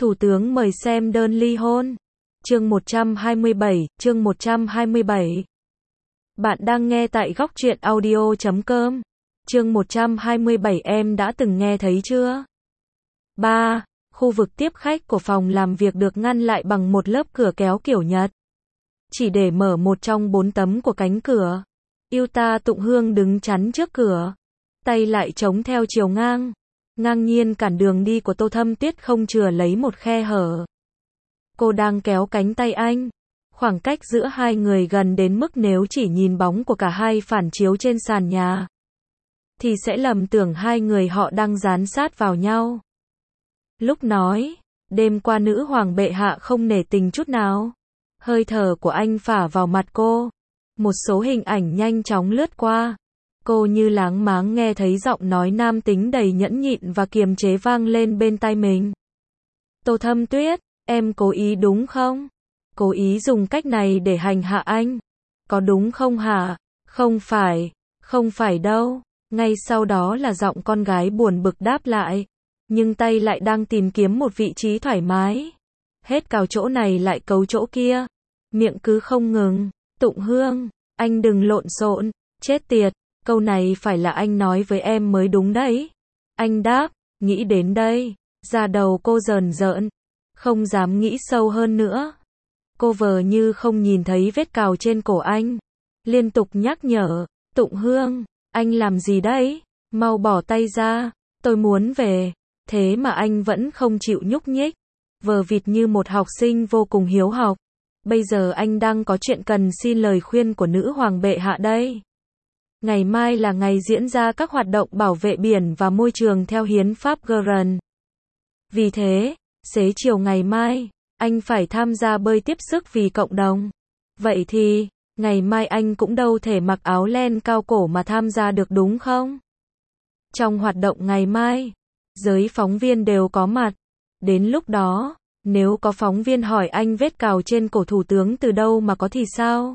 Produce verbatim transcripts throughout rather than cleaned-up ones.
Thủ tướng mời xem đơn ly hôn. Chương một trăm hai mươi bảy, chương một trăm hai mươi bảy. Bạn đang nghe tại góc truyện audio chấm com. Chương một trăm hai mươi bảy em đã từng nghe thấy chưa? ba. Khu vực tiếp khách của phòng làm việc được ngăn lại bằng một lớp cửa kéo kiểu Nhật. Chỉ để mở một trong bốn tấm của cánh cửa. Yuta Tụng Hương đứng chắn trước cửa. Tay lại chống theo chiều ngang. Ngang nhiên cản đường đi của Tô Thâm Tuyết không chừa lấy một khe hở. Cô đang kéo cánh tay anh. Khoảng cách giữa hai người gần đến mức nếu chỉ nhìn bóng của cả hai phản chiếu trên sàn nhà thì sẽ lầm tưởng hai người họ đang dán sát vào nhau. Lúc nói, đêm qua nữ hoàng bệ hạ không nể tình chút nào. Hơi thở của anh phả vào mặt cô. Một số hình ảnh nhanh chóng lướt qua. Cô như láng máng nghe thấy giọng nói nam tính đầy nhẫn nhịn và kiềm chế vang lên bên tai mình. Tô Thâm Tuyết, em cố ý đúng không? Cố ý dùng cách này để hành hạ anh. Có đúng không hả? Không phải, không phải đâu. Ngay sau đó là giọng con gái buồn bực đáp lại. Nhưng tay lại đang tìm kiếm một vị trí thoải mái. Hết cào chỗ này lại cấu chỗ kia. Miệng cứ không ngừng. Tụng Hương, anh đừng lộn xộn, chết tiệt. Câu này phải là anh nói với em mới đúng đấy. Anh đáp, nghĩ đến đây. Da đầu cô rờn rợn. Không dám nghĩ sâu hơn nữa. Cô vờ như không nhìn thấy vết cào trên cổ anh. Liên tục nhắc nhở, Tụng Hương, anh làm gì đấy? Mau bỏ tay ra, tôi muốn về. Thế mà anh vẫn không chịu nhúc nhích. Vờ vịt như một học sinh vô cùng hiếu học. Bây giờ anh đang có chuyện cần xin lời khuyên của nữ hoàng bệ hạ đây. Ngày mai là ngày diễn ra các hoạt động bảo vệ biển và môi trường theo hiến pháp Gueren. Vì thế, xế chiều ngày mai, anh phải tham gia bơi tiếp sức vì cộng đồng. Vậy thì, ngày mai anh cũng đâu thể mặc áo len cao cổ mà tham gia được đúng không? Trong hoạt động ngày mai, giới phóng viên đều có mặt. Đến lúc đó, nếu có phóng viên hỏi anh vết cào trên cổ thủ tướng từ đâu mà có thì sao?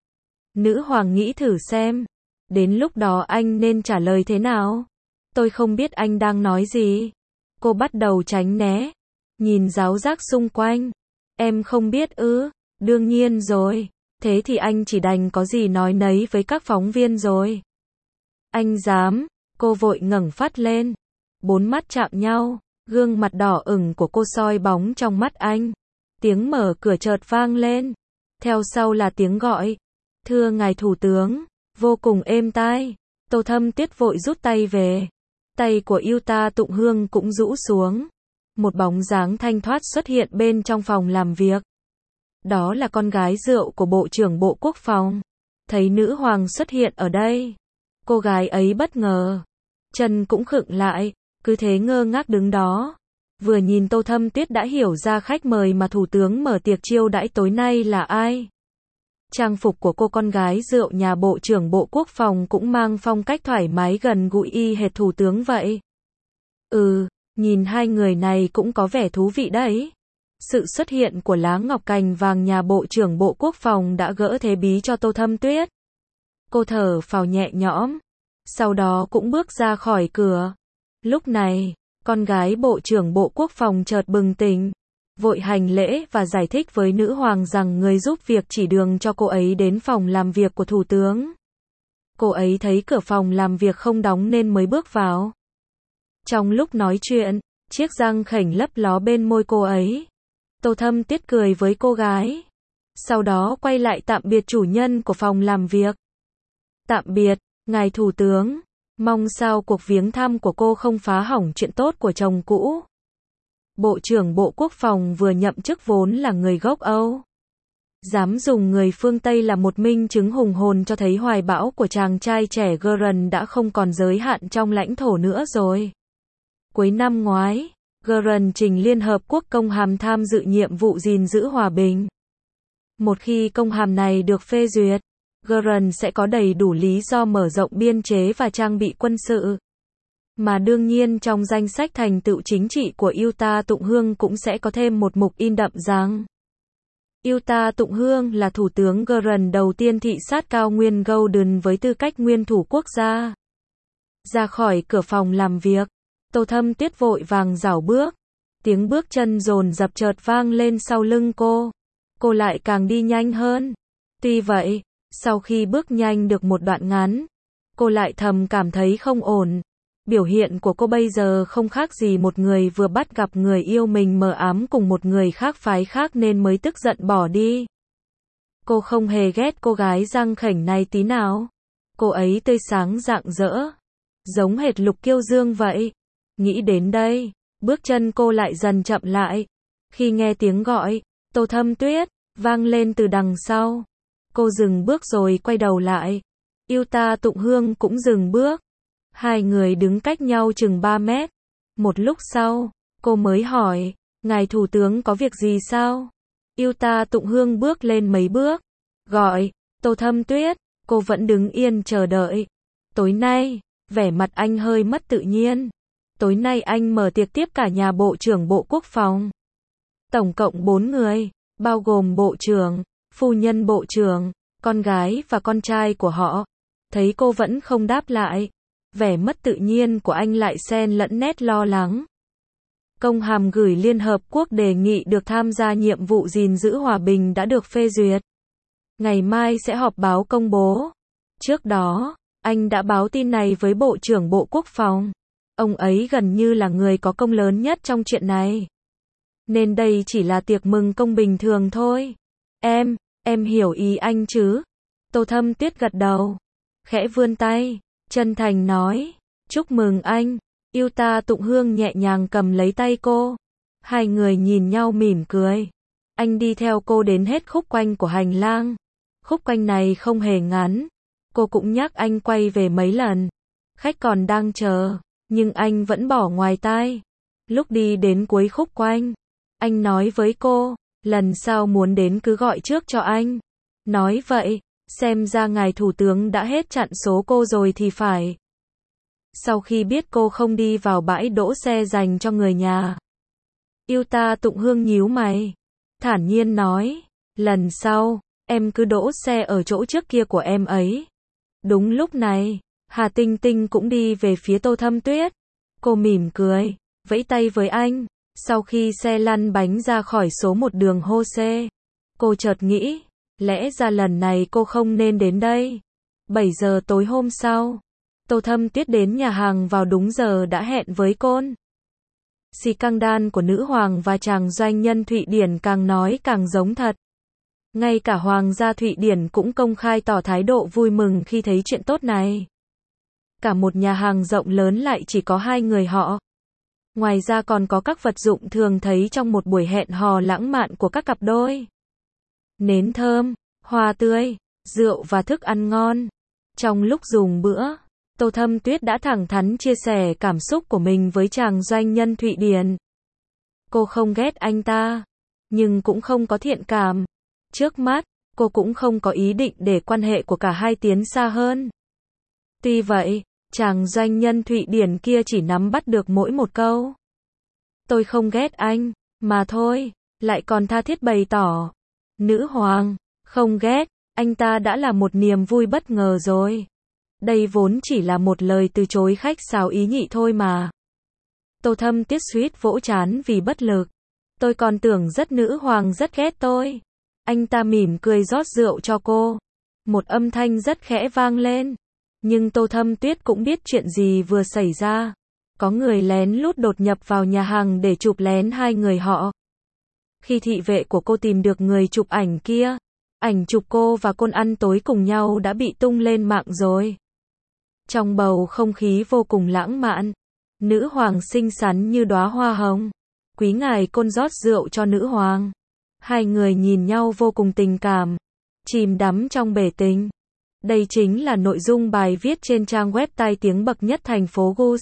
Nữ hoàng nghĩ thử xem. Đến lúc đó anh nên trả lời thế nào? Tôi không biết anh đang nói gì. Cô bắt đầu tránh né. Nhìn ráo rác xung quanh. Em không biết ư? Đương nhiên rồi. Thế thì anh chỉ đành có gì nói nấy với các phóng viên rồi. Anh dám. Cô vội ngẩng phát lên. Bốn mắt chạm nhau. Gương mặt đỏ ửng của cô soi bóng trong mắt anh. Tiếng mở cửa chợt vang lên. Theo sau là tiếng gọi. Thưa ngài thủ tướng. Vô cùng êm tai. Tô Thâm Tuyết vội rút tay về. Tay của Yuta Tụng Hương cũng rũ xuống. Một bóng dáng thanh thoát xuất hiện bên trong phòng làm việc. Đó là con gái rượu của Bộ trưởng Bộ Quốc phòng. Thấy nữ hoàng xuất hiện ở đây. Cô gái ấy bất ngờ. Chân cũng khựng lại. Cứ thế ngơ ngác đứng đó. Vừa nhìn Tô Thâm Tuyết đã hiểu ra khách mời mà thủ tướng mở tiệc chiêu đãi tối nay là ai. Trang phục của cô con gái rượu nhà Bộ trưởng Bộ Quốc phòng cũng mang phong cách thoải mái gần gũi y hệt thủ tướng vậy. Ừ, nhìn hai người này cũng có vẻ thú vị đấy. Sự xuất hiện của lá ngọc cành vàng nhà Bộ trưởng Bộ Quốc phòng đã gỡ thế bí cho Tô Thâm Tuyết. Cô thở phào nhẹ nhõm. Sau đó cũng bước ra khỏi cửa. Lúc này, con gái Bộ trưởng Bộ Quốc phòng chợt bừng tỉnh. Vội hành lễ và giải thích với nữ hoàng rằng người giúp việc chỉ đường cho cô ấy đến phòng làm việc của thủ tướng. Cô ấy thấy cửa phòng làm việc không đóng nên mới bước vào. Trong lúc nói chuyện, chiếc răng khểnh lấp ló bên môi cô ấy. Tô Thâm Tuyết cười với cô gái. Sau đó quay lại tạm biệt chủ nhân của phòng làm việc. Tạm biệt, ngài thủ tướng. Mong sao cuộc viếng thăm của cô không phá hỏng chuyện tốt của chồng cũ. Bộ trưởng Bộ Quốc phòng vừa nhậm chức vốn là người gốc Âu. Dám dùng người phương Tây là một minh chứng hùng hồn cho thấy hoài bão của chàng trai trẻ Gueren đã không còn giới hạn trong lãnh thổ nữa rồi. Cuối năm ngoái, Gueren trình Liên Hợp Quốc công hàm tham dự nhiệm vụ gìn giữ hòa bình. Một khi công hàm này được phê duyệt, Gueren sẽ có đầy đủ lý do mở rộng biên chế và trang bị quân sự. Mà đương nhiên trong danh sách thành tựu chính trị của Yuta Tụng Hương cũng sẽ có thêm một mục in đậm rằng Yuta Tụng Hương là thủ tướng Gueren đầu tiên thị sát cao nguyên Golden với tư cách nguyên thủ quốc gia. Ra khỏi cửa phòng làm việc, Tô Thâm Tuyết vội vàng rảo bước. Tiếng bước chân dồn dập chợt vang lên sau lưng cô. Cô lại càng đi nhanh hơn. Tuy vậy, sau khi bước nhanh được một đoạn ngắn, cô lại thầm cảm thấy không ổn. Biểu hiện của cô bây giờ không khác gì một người vừa bắt gặp người yêu mình mờ ám cùng một người khác phái khác nên mới tức giận bỏ đi. Cô không hề ghét cô gái răng khểnh này tí nào. Cô ấy tươi sáng rạng rỡ, giống hệt Lục Kiêu Dương vậy. Nghĩ đến đây, bước chân cô lại dần chậm lại. Khi nghe tiếng gọi, Tô Thâm Tuyết, vang lên từ đằng sau. Cô dừng bước rồi quay đầu lại. Yêu Ta Tụng Hương cũng dừng bước. Hai người đứng cách nhau chừng ba mét. Một lúc sau, cô mới hỏi, ngài thủ tướng có việc gì sao? Yêu Ta Tụng Hương bước lên mấy bước, gọi, Tô Thâm Tuyết, cô vẫn đứng yên chờ đợi. Tối nay, vẻ mặt anh hơi mất tự nhiên. Tối nay anh mở tiệc tiếp cả nhà Bộ trưởng Bộ Quốc phòng. Tổng cộng bốn người, bao gồm Bộ trưởng, phu nhân Bộ trưởng, con gái và con trai của họ. Thấy cô vẫn không đáp lại, vẻ mất tự nhiên của anh lại xen lẫn nét lo lắng. Công hàm gửi Liên Hợp Quốc đề nghị được tham gia nhiệm vụ gìn giữ hòa bình đã được phê duyệt. Ngày mai sẽ họp báo công bố. Trước đó, anh đã báo tin này với Bộ trưởng Bộ Quốc phòng. Ông ấy gần như là người có công lớn nhất trong chuyện này. Nên đây chỉ là tiệc mừng công bình thường thôi. Em, em hiểu ý anh chứ? Tô Thâm Tuyết gật đầu, khẽ vươn tay, chân thành nói, chúc mừng anh. Yêu Ta Tụng Hương nhẹ nhàng cầm lấy tay cô. Hai người nhìn nhau mỉm cười. Anh đi theo cô đến hết khúc quanh của hành lang. Khúc quanh này không hề ngắn. Cô cũng nhắc anh quay về mấy lần. Khách còn đang chờ, nhưng anh vẫn bỏ ngoài tai. Lúc đi đến cuối khúc quanh, anh nói với cô, lần sau muốn đến cứ gọi trước cho anh. Nói vậy, xem ra ngài thủ tướng đã hết chặn số cô rồi thì phải. Sau khi biết cô không đi vào bãi đỗ xe dành cho người nhà, Yêu Ta Tụng Hương nhíu mày, thản nhiên nói, lần sau, em cứ đỗ xe ở chỗ trước kia của em ấy. Đúng lúc này, Hà Tinh Tinh cũng đi về phía Tô Thâm Tuyết. Cô mỉm cười, vẫy tay với anh. Sau khi xe lăn bánh ra khỏi số một đường hô xê, cô chợt nghĩ, lẽ ra lần này cô không nên đến đây. bảy giờ tối hôm sau, Tô Thâm Tuyết đến nhà hàng vào đúng giờ đã hẹn với Côn. Xì căng đan của nữ hoàng và chàng doanh nhân Thụy Điển càng nói càng giống thật. Ngay cả Hoàng gia Thụy Điển cũng công khai tỏ thái độ vui mừng khi thấy chuyện tốt này. Cả một nhà hàng rộng lớn lại chỉ có hai người họ. Ngoài ra còn có các vật dụng thường thấy trong một buổi hẹn hò lãng mạn của các cặp đôi. Nến thơm, hoa tươi, rượu và thức ăn ngon. Trong lúc dùng bữa, Tô Thâm Tuyết đã thẳng thắn chia sẻ cảm xúc của mình với chàng doanh nhân Thụy Điển. Cô không ghét anh ta, nhưng cũng không có thiện cảm. Trước mắt, cô cũng không có ý định để quan hệ của cả hai tiến xa hơn. Tuy vậy, chàng doanh nhân Thụy Điển kia chỉ nắm bắt được mỗi một câu. Tôi không ghét anh, mà thôi, lại còn tha thiết bày tỏ. Nữ hoàng, không ghét, anh ta đã là một niềm vui bất ngờ rồi. Đây vốn chỉ là một lời từ chối khách sáo ý nhị thôi mà. Tô Thâm Tuyết suýt vỗ trán vì bất lực. Tôi còn tưởng rất nữ hoàng rất ghét tôi. Anh ta mỉm cười rót rượu cho cô. Một âm thanh rất khẽ vang lên. Nhưng Tô Thâm Tuyết cũng biết chuyện gì vừa xảy ra. Có người lén lút đột nhập vào nhà hàng để chụp lén hai người họ. Khi thị vệ của cô tìm được người chụp ảnh kia, ảnh chụp cô và Côn ăn tối cùng nhau đã bị tung lên mạng rồi. Trong bầu không khí vô cùng lãng mạn, nữ hoàng xinh xắn như đóa hoa hồng. Quý ngài Côn rót rượu cho nữ hoàng. Hai người nhìn nhau vô cùng tình cảm, chìm đắm trong bể tình. Đây chính là nội dung bài viết trên trang web tai tiếng bậc nhất thành phố Gus.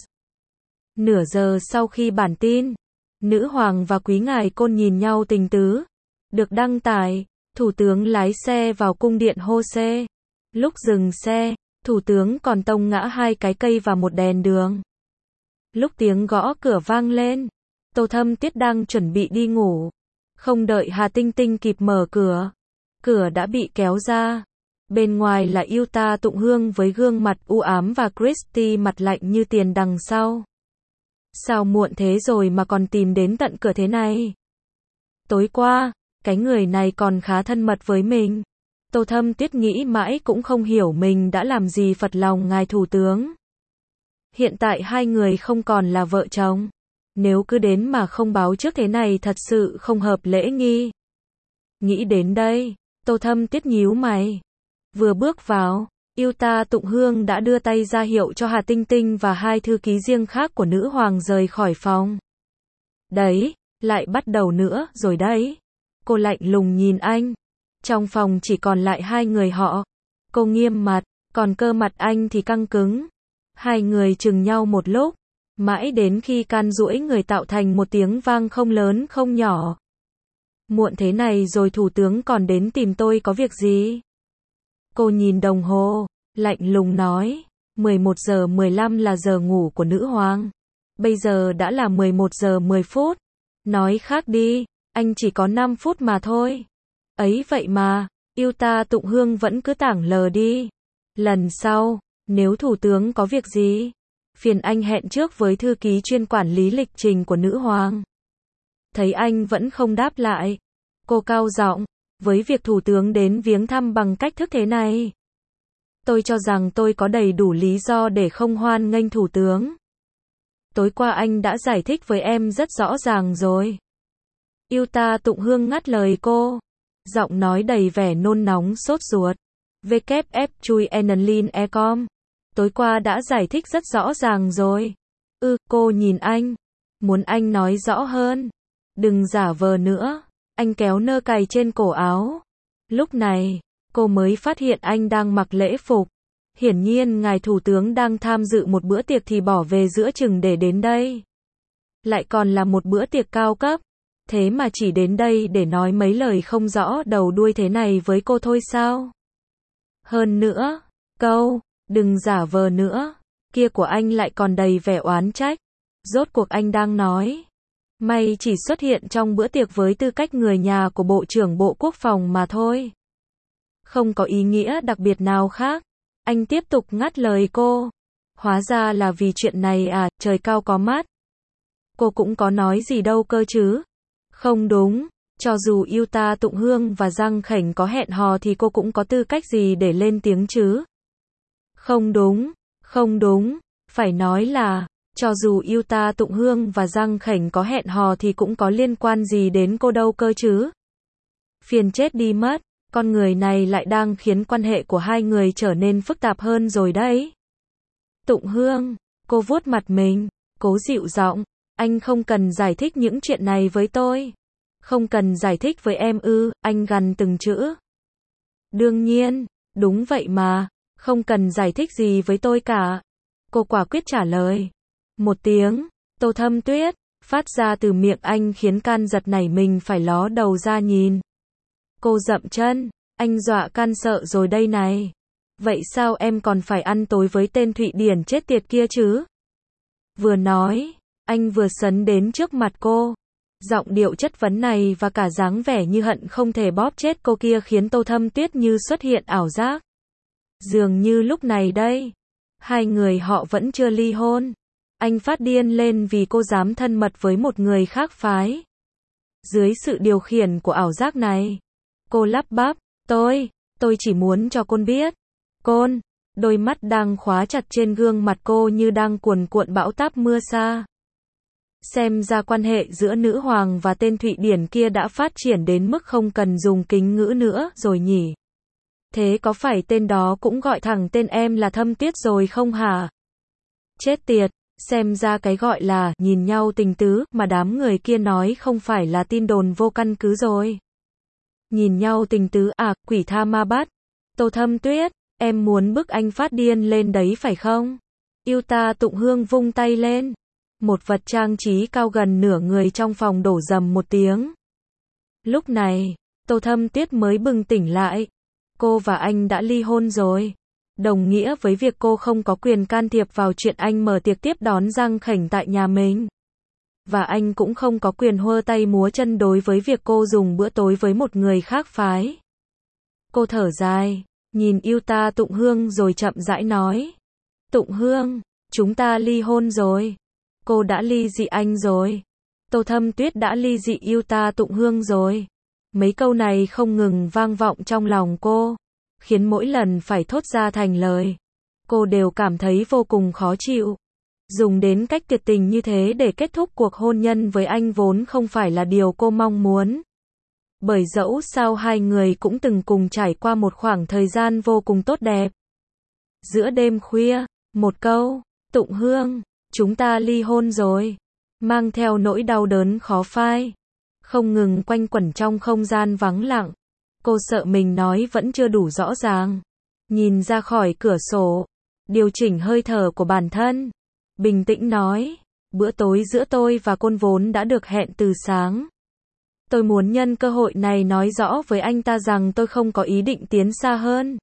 Nửa giờ sau khi bản tin, nữ hoàng và quý ngài Côn nhìn nhau tình tứ, được đăng tải, thủ tướng lái xe vào cung điện Hô-xê. Lúc dừng xe, thủ tướng còn tông ngã hai cái cây và một đèn đường. Lúc tiếng gõ cửa vang lên, Tô Thâm Tuyết đang chuẩn bị đi ngủ. Không đợi Hà Tinh Tinh kịp mở cửa, cửa đã bị kéo ra. Bên ngoài là Yêu Ta Tụng Hương với gương mặt u ám và Christy mặt lạnh như tiền đằng sau. Sao muộn thế rồi mà còn tìm đến tận cửa thế này? Tối qua, cái người này còn khá thân mật với mình. Tô Thâm Tuyết nghĩ mãi cũng không hiểu mình đã làm gì phật lòng ngài thủ tướng. Hiện tại hai người không còn là vợ chồng. Nếu cứ đến mà không báo trước thế này thật sự không hợp lễ nghi. Nghĩ đến đây, Tô Thâm Tuyết nhíu mày. Vừa bước vào, Yêu Ta Tụng Hương đã đưa tay ra hiệu cho Hà Tinh Tinh và hai thư ký riêng khác của nữ hoàng rời khỏi phòng. Đấy, lại bắt đầu nữa rồi đấy. Cô lạnh lùng nhìn anh. Trong phòng chỉ còn lại hai người họ. Cô nghiêm mặt, còn cơ mặt anh thì căng cứng. Hai người chừng nhau một lúc, mãi đến khi can duỗi người tạo thành một tiếng vang không lớn không nhỏ. Muộn thế này rồi thủ tướng còn đến tìm tôi có việc gì? Cô nhìn đồng hồ, lạnh lùng nói, mười một giờ mười lăm là giờ ngủ của nữ hoàng. Bây giờ đã là mười một giờ mười phút. Nói khác đi, anh chỉ có năm phút mà thôi. Ấy vậy mà, Yêu Ta Tụng Hương vẫn cứ tảng lờ đi. Lần sau, nếu thủ tướng có việc gì, phiền anh hẹn trước với thư ký chuyên quản lý lịch trình của nữ hoàng. Thấy anh vẫn không đáp lại, cô cao giọng, với việc thủ tướng đến viếng thăm bằng cách thức thế này, tôi cho rằng tôi có đầy đủ lý do để không hoan nghênh thủ tướng. Tối qua anh đã giải thích với em rất rõ ràng rồi. Yêu Ta Tụng Hương ngắt lời cô, giọng nói đầy vẻ nôn nóng sốt ruột. vê kép ép chui enlin ecom. Tối qua đã giải thích rất rõ ràng rồi. Ừ, cô nhìn anh. Muốn anh nói rõ hơn. Đừng giả vờ nữa. Anh kéo nơ cày trên cổ áo. Lúc này, cô mới phát hiện anh đang mặc lễ phục. Hiển nhiên ngài thủ tướng đang tham dự một bữa tiệc thì bỏ về giữa chừng để đến đây. Lại còn là một bữa tiệc cao cấp. Thế mà chỉ đến đây để nói mấy lời không rõ đầu đuôi thế này với cô thôi sao? Hơn nữa, câu, đừng giả vờ nữa, kia của anh lại còn đầy vẻ oán trách. Rốt cuộc anh đang nói, mày chỉ xuất hiện trong bữa tiệc với tư cách người nhà của Bộ trưởng Bộ Quốc phòng mà thôi. Không có ý nghĩa đặc biệt nào khác. Anh tiếp tục ngắt lời cô. Hóa ra là vì chuyện này à, trời cao có mắt. Cô cũng có nói gì đâu cơ chứ. Không đúng, cho dù Yêu Ta Tụng Hương và Giang Khảnh có hẹn hò thì cô cũng có tư cách gì để lên tiếng chứ. Không đúng, không đúng, phải nói là, cho dù Yêu Ta Tụng Hương và Giang Khảnh có hẹn hò thì cũng có liên quan gì đến cô đâu cơ chứ. Phiền chết đi mất, con người này lại đang khiến quan hệ của hai người trở nên phức tạp hơn rồi đấy. Tụng Hương, cô vuốt mặt mình, cố dịu giọng, anh không cần giải thích những chuyện này với tôi. Không cần giải thích với em ư, anh gằn từng chữ. Đương nhiên, đúng vậy mà, không cần giải thích gì với tôi cả. Cô quả quyết trả lời. Một tiếng, Tô Thâm Tuyết, phát ra từ miệng anh khiến can giật nảy mình phải ló đầu ra nhìn. Cô dậm chân, anh dọa can sợ rồi đây này. Vậy sao em còn phải ăn tối với tên Thụy Điển chết tiệt kia chứ? Vừa nói, anh vừa sấn đến trước mặt cô. Giọng điệu chất vấn này và cả dáng vẻ như hận không thể bóp chết cô kia khiến Tô Thâm Tuyết như xuất hiện ảo giác. Dường như lúc này đây, hai người họ vẫn chưa ly hôn. Anh phát điên lên vì cô dám thân mật với một người khác phái. Dưới sự điều khiển của ảo giác này, cô lắp bắp, tôi, tôi chỉ muốn cho con biết. Con, đôi mắt đang khóa chặt trên gương mặt cô như đang cuồn cuộn bão táp mưa sa. Xem ra quan hệ giữa nữ hoàng và tên Thụy Điển kia đã phát triển đến mức không cần dùng kính ngữ nữa rồi nhỉ. Thế có phải tên đó cũng gọi thẳng tên em là Thâm Tuyết rồi không hả? Chết tiệt, xem ra cái gọi là nhìn nhau tình tứ mà đám người kia nói không phải là tin đồn vô căn cứ rồi. Nhìn nhau tình tứ à, quỷ tha ma bắt. Tô Thâm Tuyết, em muốn bức anh phát điên lên đấy phải không? Yêu Ta Tụng Hương vung tay lên. Một vật trang trí cao gần nửa người trong phòng đổ rầm một tiếng. Lúc này, Tô Thâm Tuyết mới bừng tỉnh lại. Cô và anh đã ly hôn rồi. Đồng nghĩa với việc cô không có quyền can thiệp vào chuyện anh mở tiệc tiếp đón Giang Khảnh tại nhà mình. Và anh cũng không có quyền huơ tay múa chân đối với việc cô dùng bữa tối với một người khác phái. Cô thở dài, nhìn Yêu Ta Tụng Hương rồi chậm rãi nói. Tụng Hương, chúng ta ly hôn rồi. Cô đã ly dị anh rồi. Tô Thâm Tuyết đã ly dị Yuta Tụng Hương rồi. Mấy câu này không ngừng vang vọng trong lòng cô, khiến mỗi lần phải thốt ra thành lời, cô đều cảm thấy vô cùng khó chịu. Dùng đến cách tuyệt tình như thế để kết thúc cuộc hôn nhân với anh vốn không phải là điều cô mong muốn. Bởi dẫu sao hai người cũng từng cùng trải qua một khoảng thời gian vô cùng tốt đẹp. Giữa đêm khuya, một câu, Tụng Hương, chúng ta ly hôn rồi, mang theo nỗi đau đớn khó phai, không ngừng quanh quẩn trong không gian vắng lặng. Cô sợ mình nói vẫn chưa đủ rõ ràng. Nhìn ra khỏi cửa sổ, điều chỉnh hơi thở của bản thân, bình tĩnh nói, bữa tối giữa tôi và Côn vốn đã được hẹn từ sáng. Tôi muốn nhân cơ hội này nói rõ với anh ta rằng tôi không có ý định tiến xa hơn.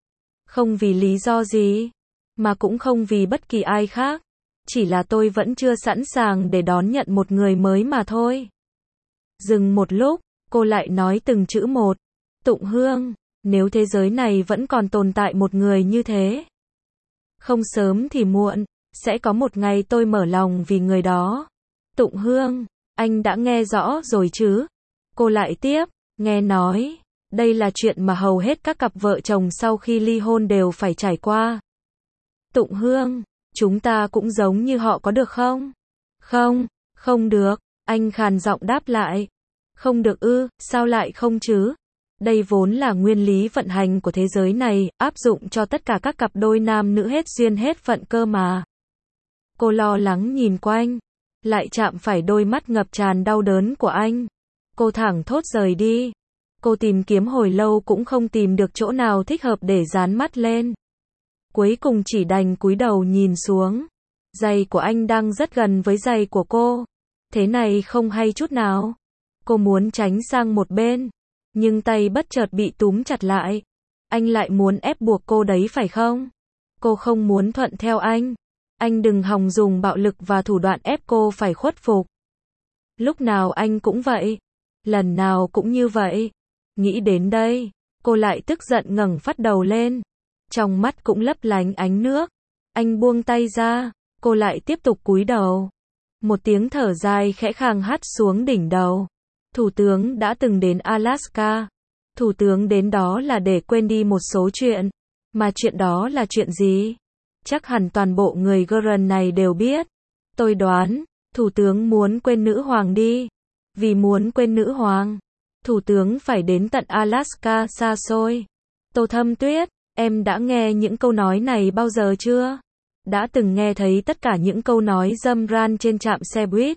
Không vì lý do gì, mà cũng không vì bất kỳ ai khác. Chỉ là tôi vẫn chưa sẵn sàng để đón nhận một người mới mà thôi. Dừng một lúc, cô lại nói từng chữ một. Tụng Hương, nếu thế giới này vẫn còn tồn tại một người như thế, không sớm thì muộn, sẽ có một ngày tôi mở lòng vì người đó. Tụng Hương, anh đã nghe rõ rồi chứ? Cô lại tiếp, nghe nói, đây là chuyện mà hầu hết các cặp vợ chồng sau khi ly hôn đều phải trải qua. Tụng Hương, chúng ta cũng giống như họ có được không? Không, không được, anh khàn giọng đáp lại. Không được ư, sao lại không chứ? Đây vốn là nguyên lý vận hành của thế giới này, áp dụng cho tất cả các cặp đôi nam nữ hết duyên hết phận cơ mà. Cô lo lắng nhìn quanh, lại chạm phải đôi mắt ngập tràn đau đớn của anh. Cô thẳng thốt rời đi. Cô tìm kiếm hồi lâu cũng không tìm được chỗ nào thích hợp để dán mắt lên. Cuối cùng chỉ đành cúi đầu nhìn xuống. Giày của anh đang rất gần với giày của cô. Thế này không hay chút nào. Cô muốn tránh sang một bên, nhưng tay bất chợt bị túm chặt lại. Anh lại muốn ép buộc cô đấy phải không? Cô không muốn thuận theo anh. Anh đừng hòng dùng bạo lực và thủ đoạn ép cô phải khuất phục. Lúc nào anh cũng vậy. Lần nào cũng như vậy. Nghĩ đến đây, cô lại tức giận ngẩng phát đầu lên. Trong mắt cũng lấp lánh ánh nước. Anh buông tay ra, cô lại tiếp tục cúi đầu. Một tiếng thở dài khẽ khàng hắt xuống đỉnh đầu. Thủ tướng đã từng đến Alaska. Thủ tướng đến đó là để quên đi một số chuyện. Mà chuyện đó là chuyện gì? Chắc hẳn toàn bộ người Guren này đều biết. Tôi đoán, thủ tướng muốn quên nữ hoàng đi. Vì muốn quên nữ hoàng, thủ tướng phải đến tận Alaska xa xôi. Tô Thâm Tuyết, em đã nghe những câu nói này bao giờ chưa? Đã từng nghe thấy tất cả những câu nói râm ran trên trạm xe buýt,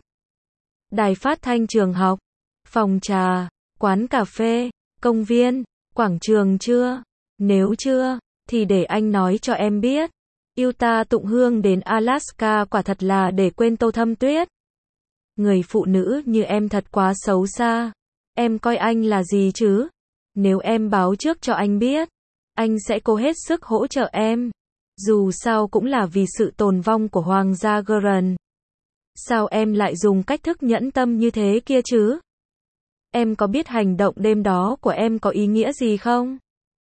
đài phát thanh trường học, phòng trà, quán cà phê, công viên, quảng trường chưa? Nếu chưa, thì để anh nói cho em biết. Yuta Tụng Hương đến Alaska quả thật là để quên Tô Thâm Tuyết. Người phụ nữ như em thật quá xấu xa. Em coi anh là gì chứ? Nếu em báo trước cho anh biết, anh sẽ cố hết sức hỗ trợ em. Dù sao cũng là vì sự tồn vong của Hoàng gia Guren. Sao em lại dùng cách thức nhẫn tâm như thế kia chứ? Em có biết hành động đêm đó của em có ý nghĩa gì không?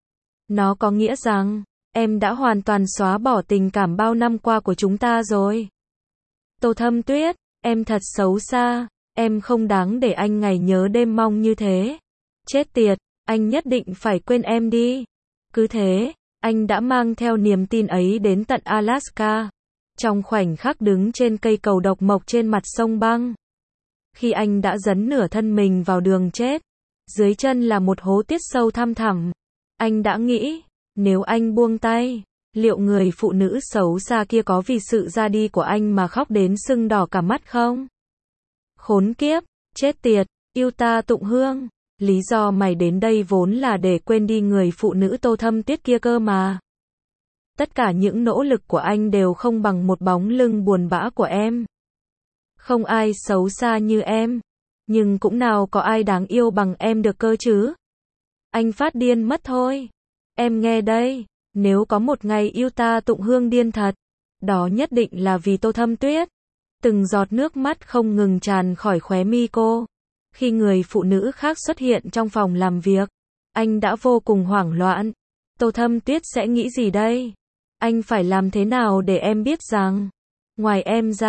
Nó có nghĩa rằng, em đã hoàn toàn xóa bỏ tình cảm bao năm qua của chúng ta rồi. Tô Thâm Tuyết, em thật xấu xa, em không đáng để anh ngày nhớ đêm mong như thế. Chết tiệt, anh nhất định phải quên em đi. Cứ thế, anh đã mang theo niềm tin ấy đến tận Alaska. Trong khoảnh khắc đứng trên cây cầu độc mộc trên mặt sông băng. Khi anh đã dấn nửa thân mình vào đường chết, dưới chân là một hố tiết sâu thăm thẳm. Anh đã nghĩ, nếu anh buông tay, liệu người phụ nữ xấu xa kia có vì sự ra đi của anh mà khóc đến sưng đỏ cả mắt không? Khốn kiếp, chết tiệt, Yuta Tụng Hương, lý do mày đến đây vốn là để quên đi người phụ nữ Tô Thâm Tuyết kia cơ mà. Tất cả những nỗ lực của anh đều không bằng một bóng lưng buồn bã của em. Không ai xấu xa như em, nhưng cũng nào có ai đáng yêu bằng em được cơ chứ. Anh phát điên mất thôi. Em nghe đây, nếu có một ngày Yuta Tụng Hương điên thật, đó nhất định là vì Tô Thâm Tuyết. Từng giọt nước mắt không ngừng tràn khỏi khóe mi cô. Khi người phụ nữ khác xuất hiện trong phòng làm việc, anh đã vô cùng hoảng loạn. Tô Thâm Tuyết sẽ nghĩ gì đây? Anh phải làm thế nào để em biết rằng, ngoài em ra,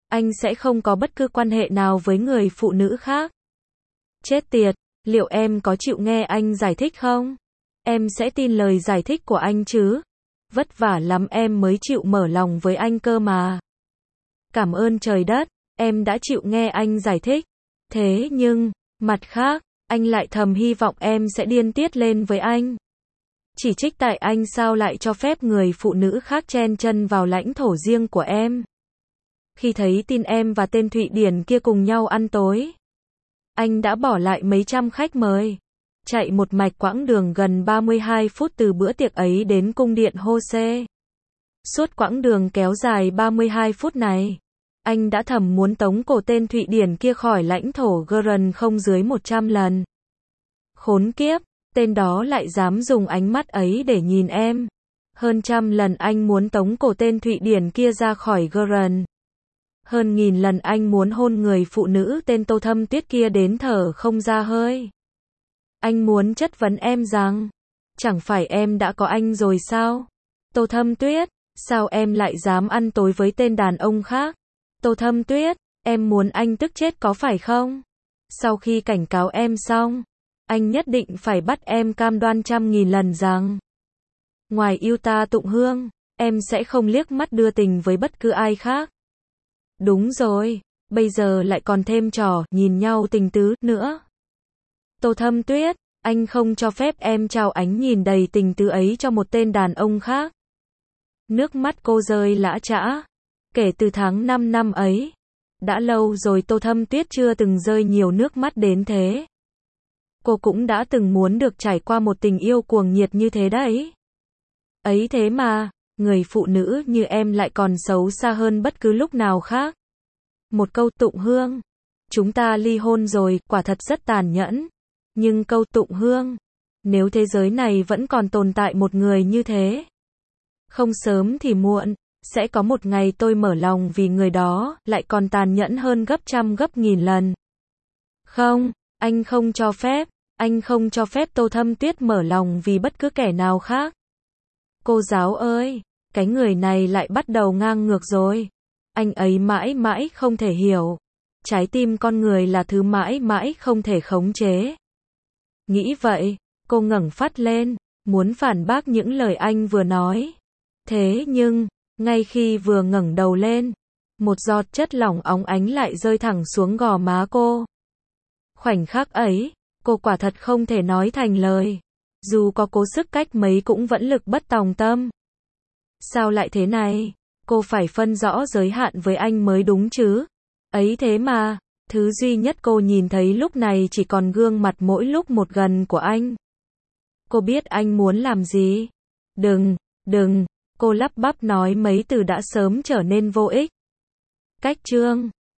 anh sẽ không có bất cứ quan hệ nào với người phụ nữ khác. Chết tiệt, liệu em có chịu nghe anh giải thích không? Em sẽ tin lời giải thích của anh chứ. Vất vả lắm em mới chịu mở lòng với anh cơ mà. Cảm ơn trời đất, em đã chịu nghe anh giải thích. Thế nhưng, mặt khác, anh lại thầm hy vọng em sẽ điên tiết lên với anh. Chỉ trích tại anh sao lại cho phép người phụ nữ khác chen chân vào lãnh thổ riêng của em. Khi thấy tin em và tên Thụy Điển kia cùng nhau ăn tối, anh đã bỏ lại mấy trăm khách mời, chạy một mạch quãng đường gần ba mươi hai phút từ bữa tiệc ấy đến cung điện Jose. Suốt quãng đường kéo dài ba mươi hai phút này, anh đã thầm muốn tống cổ tên Thụy Điển kia khỏi lãnh thổ Gueren không dưới một trăm lần. Khốn kiếp, tên đó lại dám dùng ánh mắt ấy để nhìn em. Hơn trăm lần anh muốn tống cổ tên Thụy Điển kia ra khỏi Gueren. Hơn nghìn lần anh muốn hôn người phụ nữ tên Tô Thâm Tuyết kia đến thở không ra hơi. Anh muốn chất vấn em rằng, chẳng phải em đã có anh rồi sao? Tô Thâm Tuyết, sao em lại dám ăn tối với tên đàn ông khác? Tô Thâm Tuyết, em muốn anh tức chết có phải không? Sau khi cảnh cáo em xong, anh nhất định phải bắt em cam đoan trăm nghìn lần rằng, ngoài yêu ta Tụng Hương, em sẽ không liếc mắt đưa tình với bất cứ ai khác. Đúng rồi, bây giờ lại còn thêm trò nhìn nhau tình tứ nữa. Tô Thâm Tuyết, anh không cho phép em trao ánh nhìn đầy tình tứ ấy cho một tên đàn ông khác. Nước mắt cô rơi lã chã. Kể từ tháng năm năm ấy, đã lâu rồi Tô Thâm Tuyết chưa từng rơi nhiều nước mắt đến thế. Cô cũng đã từng muốn được trải qua một tình yêu cuồng nhiệt như thế đấy. Ấy thế mà, người phụ nữ như em lại còn xấu xa hơn bất cứ lúc nào khác. Một câu Tụng Hương, chúng ta ly hôn rồi, quả thật rất tàn nhẫn. Nhưng câu Tụng Hương, nếu thế giới này vẫn còn tồn tại một người như thế, không sớm thì muộn, sẽ có một ngày tôi mở lòng vì người đó, lại còn tàn nhẫn hơn gấp trăm gấp nghìn lần. Không, anh không cho phép, anh không cho phép Tô Thâm Tuyết mở lòng vì bất cứ kẻ nào khác. Cô giáo ơi, cái người này lại bắt đầu ngang ngược rồi. Anh ấy mãi mãi không thể hiểu. Trái tim con người là thứ mãi mãi không thể khống chế. Nghĩ vậy, cô ngẩng phát lên, muốn phản bác những lời anh vừa nói. Thế nhưng, ngay khi vừa ngẩng đầu lên, một giọt chất lỏng óng ánh lại rơi thẳng xuống gò má cô. Khoảnh khắc ấy, cô quả thật không thể nói thành lời. Dù có cố sức cách mấy cũng vẫn lực bất tòng tâm. Sao lại thế này? Cô phải phân rõ giới hạn với anh mới đúng chứ. Ấy thế mà, thứ duy nhất cô nhìn thấy lúc này chỉ còn gương mặt mỗi lúc một gần của anh. Cô biết anh muốn làm gì. Đừng, đừng, cô lắp bắp nói mấy từ đã sớm trở nên vô ích. Cách chương